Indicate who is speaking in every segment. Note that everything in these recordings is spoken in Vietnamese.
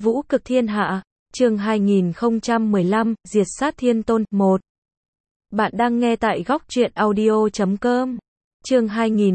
Speaker 1: Vũ cực thiên hạ, chương 2015, Diệt sát thiên tôn, 1. Bạn đang nghe tại góc truyện audio.com. Chương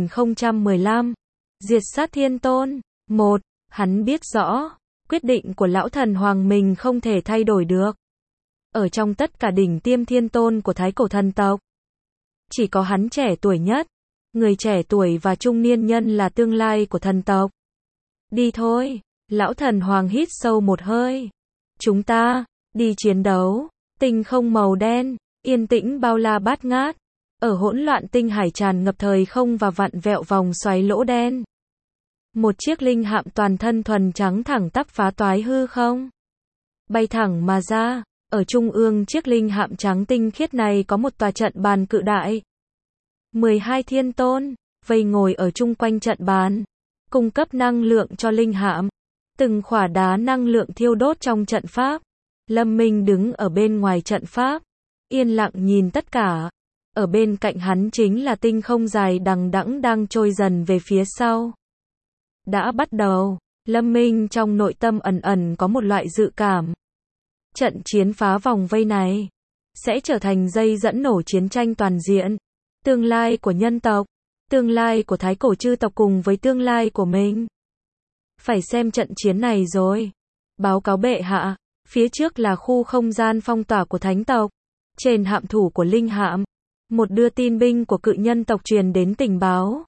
Speaker 1: 2015, Diệt sát thiên tôn, 1. Hắn biết rõ, quyết định của lão thần hoàng mình không thể thay đổi được. Ở trong tất cả đỉnh tiêm thiên tôn của Thái Cổ thần tộc, chỉ có hắn trẻ tuổi nhất. Người trẻ tuổi và trung niên nhân là tương lai của thần tộc. Đi thôi. Lão thần hoàng hít sâu một hơi. Chúng ta, đi chiến đấu. Tinh không màu đen, yên tĩnh bao la bát ngát. Ở hỗn loạn tinh hải tràn ngập thời không và vặn vẹo vòng xoáy lỗ đen. Một chiếc linh hạm toàn thân thuần trắng thẳng tắp phá toái hư không. Bay thẳng mà ra, ở trung ương chiếc linh hạm trắng tinh khiết này có một tòa trận bàn cự đại. 12 thiên tôn, vây ngồi ở chung quanh trận bàn, cung cấp năng lượng cho linh hạm. Từng khỏa đá năng lượng thiêu đốt trong trận pháp. Lâm Minh đứng ở bên ngoài trận pháp, yên lặng nhìn tất cả. Ở bên cạnh hắn chính là tinh không dài đằng đẵng đang trôi dần về phía sau. Đã bắt đầu, Lâm Minh trong nội tâm ẩn ẩn có một loại dự cảm. Trận chiến phá vòng vây này sẽ trở thành dây dẫn nổ chiến tranh toàn diện. Tương lai của nhân tộc, tương lai của Thái Cổ chư tộc cùng với tương lai của mình. Phải xem trận chiến này rồi. Báo cáo bệ hạ, phía trước là khu không gian phong tỏa của thánh tộc. Trên hạm thủ của linh hạm, một đưa tin binh của cự nhân tộc truyền đến tình báo.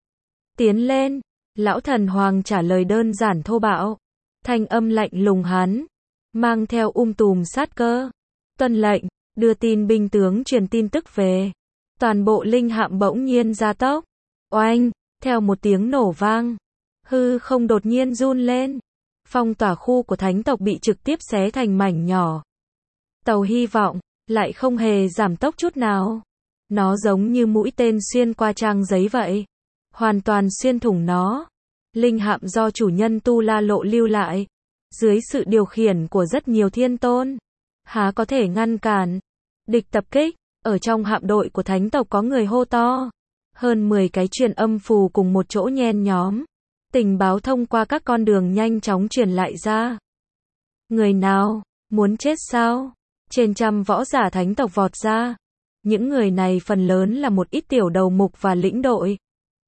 Speaker 1: Tiến lên, lão thần hoàng trả lời đơn giản thô bạo. Thanh âm lạnh lùng hắn, mang theo tùm sát cơ. Tuân lệnh, đưa tin binh tướng truyền tin tức về. Toàn bộ linh hạm bỗng nhiên gia tốc. Oanh, theo một tiếng nổ vang. Hư không đột nhiên run lên. Phong tỏa khu của thánh tộc bị trực tiếp xé thành mảnh nhỏ. Tàu hy vọng, lại không hề giảm tốc chút nào. Nó giống như mũi tên xuyên qua trang giấy vậy. Hoàn toàn xuyên thủng nó. Linh hạm do chủ nhân Tu La Lộ lưu lại. Dưới sự điều khiển của rất nhiều thiên tôn. Há có thể ngăn cản. Địch tập kích. Ở trong hạm đội của thánh tộc có người hô to. Hơn 10 cái truyền âm phù cùng một chỗ nhen nhóm. Tình báo thông qua các con đường nhanh chóng truyền lại ra. Người nào, muốn chết sao? Trên trăm võ giả thánh tộc vọt ra. Những người này phần lớn là một ít tiểu đầu mục và lĩnh đội.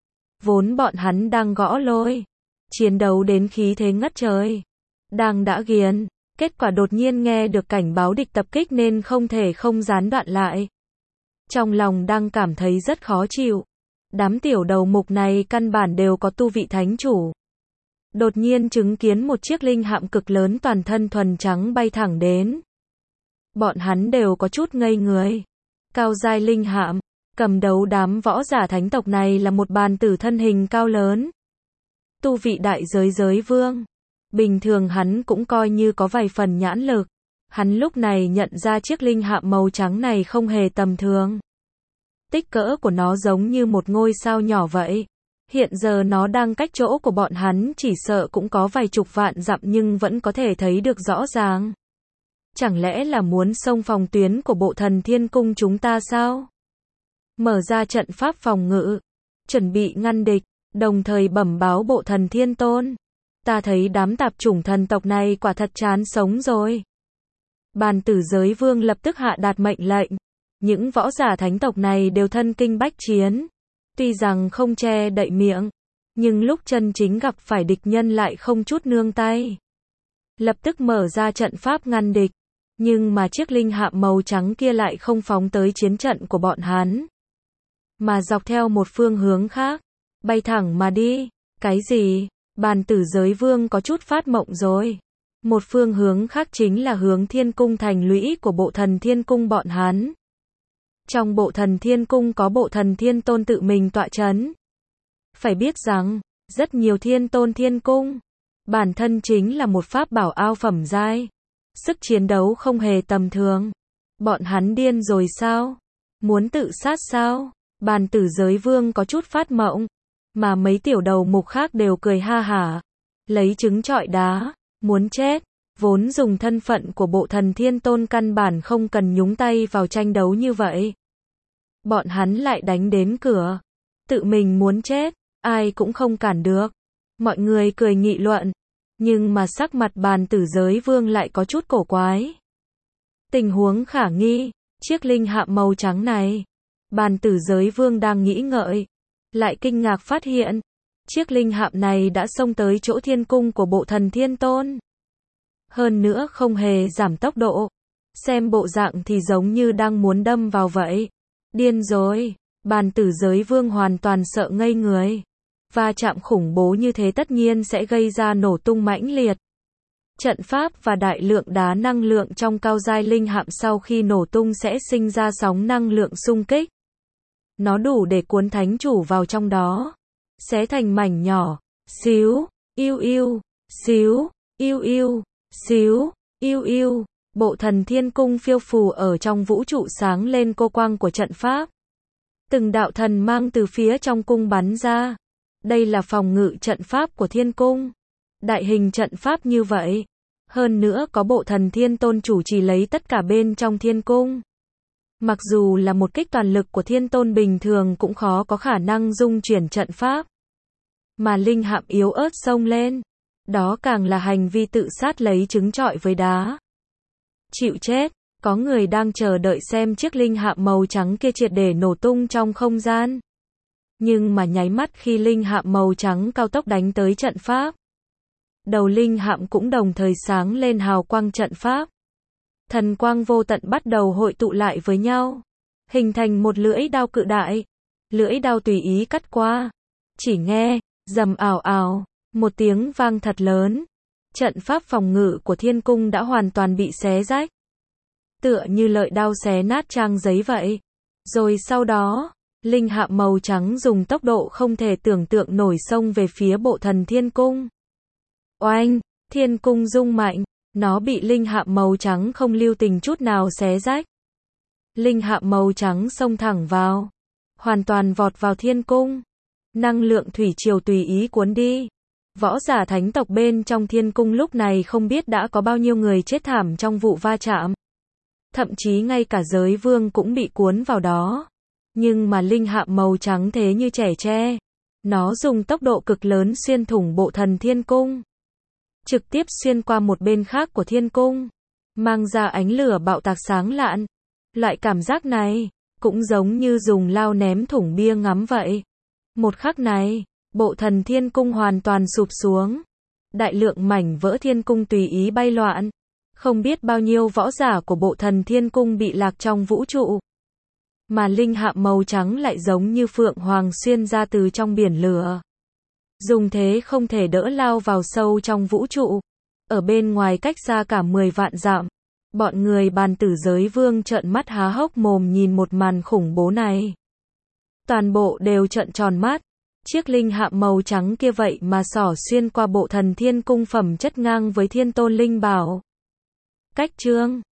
Speaker 1: Vốn bọn hắn đang gõ lôi. Chiến đấu đến khí thế ngất trời. Đang đã ghiền. Kết quả đột nhiên nghe được cảnh báo địch tập kích nên không thể không gián đoạn lại. Trong lòng đang cảm thấy rất khó chịu. Đám tiểu đầu mục này căn bản đều có tu vị thánh chủ. Đột nhiên chứng kiến một chiếc linh hạm cực lớn toàn thân thuần trắng bay thẳng đến. Bọn hắn đều có chút ngây người. Cao giai linh hạm, cầm đầu đám võ giả thánh tộc này là một bàn tử thân hình cao lớn. Tu vị đại giới vương. Bình thường hắn cũng coi như có vài phần nhãn lực. Hắn lúc này nhận ra chiếc linh hạm màu trắng này không hề tầm thường. Tích cỡ của nó giống như một ngôi sao nhỏ vậy. Hiện giờ nó đang cách chỗ của bọn hắn chỉ sợ cũng có vài chục vạn dặm nhưng vẫn có thể thấy được rõ ràng. Chẳng lẽ là muốn xông phòng tuyến của bộ thần thiên cung chúng ta sao? Mở ra trận pháp phòng ngự, chuẩn bị ngăn địch, đồng thời bẩm báo bộ thần thiên tôn. Ta thấy đám tạp chủng thần tộc này quả thật chán sống rồi. Bàn tử giới vương lập tức hạ đạt mệnh lệnh. Những võ giả thánh tộc này đều thân kinh bách chiến. Tuy rằng không che đậy miệng, nhưng lúc chân chính gặp phải địch nhân lại không chút nương tay. Lập tức mở ra trận pháp ngăn địch. Nhưng mà chiếc linh hạm màu trắng kia lại không phóng tới chiến trận của bọn hắn. Mà dọc theo một phương hướng khác. Bay thẳng mà đi. Cái gì? Bàn tử giới vương có chút phát mộng rồi. Một phương hướng khác chính là hướng thiên cung thành lũy của bộ thần thiên cung bọn hắn. Trong bộ thần thiên cung có bộ thần thiên tôn tự mình tọa chấn. Phải biết rằng, rất nhiều thiên tôn thiên cung, bản thân chính là một pháp bảo ao phẩm giai. Sức chiến đấu không hề tầm thường. Bọn hắn điên rồi sao? Muốn tự sát sao? Bàn tử giới vương có chút phát mộng. Mà mấy tiểu đầu mục khác đều cười ha hả. Lấy trứng trọi đá. Muốn chết. Vốn dùng thân phận của bộ thần thiên tôn căn bản không cần nhúng tay vào tranh đấu như vậy. Bọn hắn lại đánh đến cửa. Tự mình muốn chết, ai cũng không cản được. Mọi người cười nghị luận. Nhưng mà sắc mặt bàn tử giới vương lại có chút cổ quái. Tình huống khả nghi, chiếc linh hạm màu trắng này. Bàn tử giới vương đang nghĩ ngợi, lại kinh ngạc phát hiện, chiếc linh hạm này đã xông tới chỗ thiên cung của bộ thần thiên tôn. Hơn nữa không hề giảm tốc độ, xem bộ dạng thì giống như đang muốn đâm vào vậy. Điên rồi, bàn tử giới vương hoàn toàn sợ ngây người. Va chạm khủng bố như thế tất nhiên sẽ gây ra nổ tung mãnh liệt. Trận pháp và đại lượng đá năng lượng trong cao giai linh hạm sau khi nổ tung sẽ sinh ra sóng năng lượng xung kích. Nó đủ để cuốn thánh chủ vào trong đó, xé thành mảnh nhỏ, xíu, yêu yêu, xíu, yêu yêu, xíu, yêu yêu. Bộ thần thiên cung phiêu phù ở trong vũ trụ sáng lên cô quang của trận pháp. Từng đạo thần mang từ phía trong cung bắn ra. Đây là phòng ngự trận pháp của thiên cung. Đại hình trận pháp như vậy. Hơn nữa có bộ thần thiên tôn chủ trì lấy tất cả bên trong thiên cung. Mặc dù là một kích toàn lực của thiên tôn bình thường cũng khó có khả năng dung chuyển trận pháp. Mà linh hạm yếu ớt xông lên. Đó càng là hành vi tự sát lấy trứng trọi với đá. Chịu chết, có người đang chờ đợi xem chiếc linh hạm màu trắng kia triệt để nổ tung trong không gian. Nhưng mà nháy mắt khi linh hạm màu trắng cao tốc đánh tới trận pháp, đầu linh hạm cũng đồng thời sáng lên hào quang trận pháp. Thần quang vô tận bắt đầu hội tụ lại với nhau, hình thành một lưỡi đao cự đại. Lưỡi đao tùy ý cắt qua. Chỉ nghe, rầm ảo ảo, một tiếng vang thật lớn. Trận pháp phòng ngự của thiên cung đã hoàn toàn bị xé rách. Tựa như lợi đao xé nát trang giấy vậy. Rồi sau đó, linh hạm màu trắng dùng tốc độ không thể tưởng tượng nổi xông về phía bộ thần thiên cung. Oanh, thiên cung rung mạnh, nó bị linh hạm màu trắng không lưu tình chút nào xé rách. Linh hạm màu trắng xông thẳng vào, hoàn toàn vọt vào thiên cung. Năng lượng thủy triều tùy ý cuốn đi. Võ giả thánh tộc bên trong thiên cung lúc này không biết đã có bao nhiêu người chết thảm trong vụ va chạm. Thậm chí ngay cả giới vương cũng bị cuốn vào đó. Nhưng mà linh hạm màu trắng thế như trẻ tre. Nó dùng tốc độ cực lớn xuyên thủng bộ thần thiên cung. Trực tiếp xuyên qua một bên khác của thiên cung. Mang ra ánh lửa bạo tạc sáng lạn. Loại cảm giác này, cũng giống như dùng lao ném thủng bia ngắm vậy. Một khắc này, bộ thần thiên cung hoàn toàn sụp xuống. Đại lượng mảnh vỡ thiên cung tùy ý bay loạn. Không biết bao nhiêu võ giả của bộ thần thiên cung bị lạc trong vũ trụ. Mà linh hạm màu trắng lại giống như phượng hoàng xuyên ra từ trong biển lửa. Dùng thế không thể đỡ lao vào sâu trong vũ trụ. Ở bên ngoài cách xa cả 10 vạn dặm. Bọn người bàn tử giới vương trợn mắt há hốc mồm nhìn một màn khủng bố này. Toàn bộ đều trợn tròn mắt. Chiếc linh hạm màu trắng kia vậy mà xỏ xuyên qua bộ thần thiên cung phẩm chất ngang với thiên tôn linh bảo. Cách chương